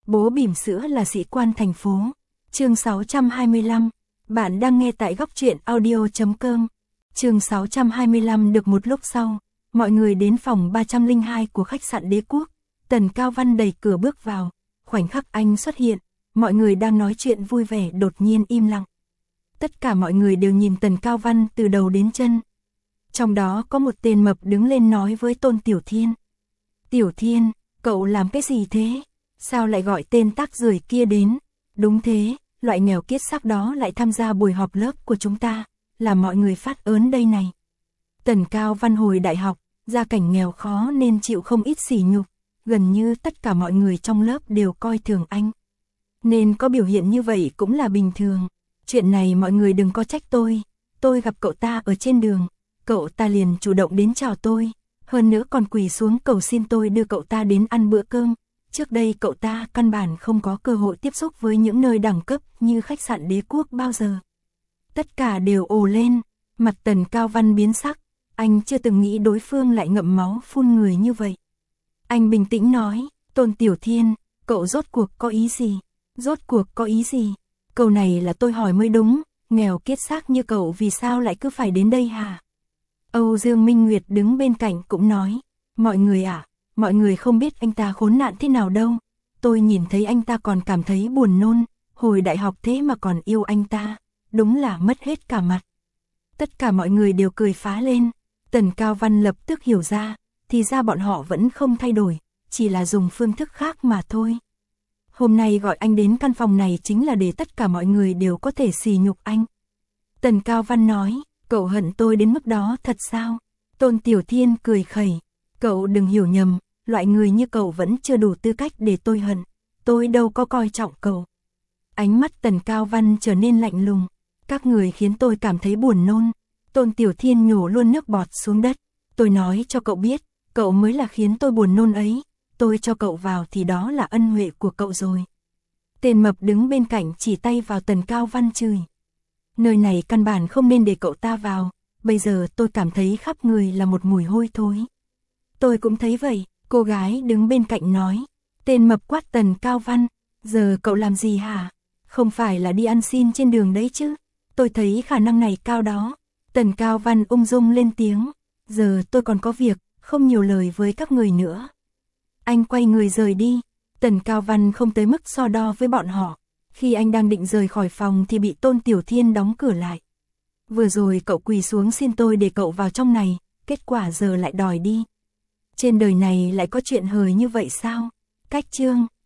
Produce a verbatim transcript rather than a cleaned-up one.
Bố bỉm sữa là sĩ quan thành phố. Chương sáu trăm hai mươi lăm. Bạn đang nghe tại góc truyện audio chấm com. Chương sáu trăm hai mươi lăm. Được một lúc sau, mọi người đến phòng ba trăm lẻ hai của khách sạn Đế Quốc. Tần Cao Văn đẩy cửa bước vào. Khoảnh khắc anh xuất hiện, mọi người đang nói chuyện vui vẻ đột nhiên im lặng. Tất cả mọi người đều nhìn Tần Cao Văn từ đầu đến chân. Trong đó có một tên mập đứng lên nói với Tôn Tiểu Thiên. Tiểu Thiên, cậu làm cái gì thế? Sao lại gọi tên tác rưởi kia đến? Đúng thế, loại nghèo kiết xác đó lại tham gia buổi họp lớp của chúng ta, làm mọi người phát ớn đây này. Tần Cao Văn hồi đại học, gia cảnh nghèo khó nên chịu không ít sỉ nhục, gần như tất cả mọi người trong lớp đều coi thường anh. Nên có biểu hiện như vậy cũng là bình thường. Chuyện này mọi người đừng có trách tôi, tôi gặp cậu ta ở trên đường, cậu ta liền chủ động đến chào tôi, hơn nữa còn quỳ xuống cầu xin tôi đưa cậu ta đến ăn bữa cơm. Trước đây cậu ta căn bản không có cơ hội tiếp xúc với những nơi đẳng cấp như khách sạn Đế Quốc bao giờ. Tất cả đều ồ lên, mặt Tần Cao Văn biến sắc, anh chưa từng nghĩ đối phương lại ngậm máu phun người như vậy. Anh bình tĩnh nói, Tôn Tiểu Thiên, cậu rốt cuộc có ý gì? Rốt cuộc có ý gì? Câu này là tôi hỏi mới đúng, nghèo kiết xác như cậu vì sao lại cứ phải đến đây hả? Âu Dương Minh Nguyệt đứng bên cạnh cũng nói, mọi người ạ, à, mọi người không biết anh ta khốn nạn thế nào đâu. Tôi nhìn thấy anh ta còn cảm thấy buồn nôn, hồi đại học thế mà còn yêu anh ta, đúng là mất hết cả mặt. Tất cả mọi người đều cười phá lên, Tần Cao Văn lập tức hiểu ra, thì ra bọn họ vẫn không thay đổi, chỉ là dùng phương thức khác mà thôi. Hôm nay gọi anh đến căn phòng này chính là để tất cả mọi người đều có thể sỉ nhục anh. Tần Cao Văn nói, cậu hận tôi đến mức đó thật sao? Tôn Tiểu Thiên cười khẩy, cậu đừng hiểu nhầm, loại người như cậu vẫn chưa đủ tư cách để tôi hận, tôi đâu có coi trọng cậu. Ánh mắt Tần Cao Văn trở nên lạnh lùng, các người khiến tôi cảm thấy buồn nôn. Tôn Tiểu Thiên nhổ luôn nước bọt xuống đất, tôi nói cho cậu biết, cậu mới là khiến tôi buồn nôn ấy, tôi cho cậu vào thì đó là ân huệ của cậu rồi. Tên mập đứng bên cạnh chỉ tay vào Tần Cao Văn chửi. Nơi này căn bản không nên để cậu ta vào, bây giờ tôi cảm thấy khắp người là một mùi hôi thối. Tôi cũng thấy vậy, cô gái đứng bên cạnh nói. Tên mập quát Tần Cao Văn, giờ cậu làm gì hả? Không phải là đi ăn xin trên đường đấy chứ? Tôi thấy khả năng này cao đó. Tần Cao Văn ung dung lên tiếng, giờ tôi còn có việc, không nhiều lời với các người nữa. Anh quay người rời đi, Tần Cao Văn không tới mức so đo với bọn họ. Khi anh đang định rời khỏi phòng thì bị Tôn Tiểu Thiên đóng cửa lại. Vừa rồi cậu quỳ xuống xin tôi để cậu vào trong này, kết quả giờ lại đòi đi. Trên đời này lại có chuyện hời như vậy sao? Cách chương.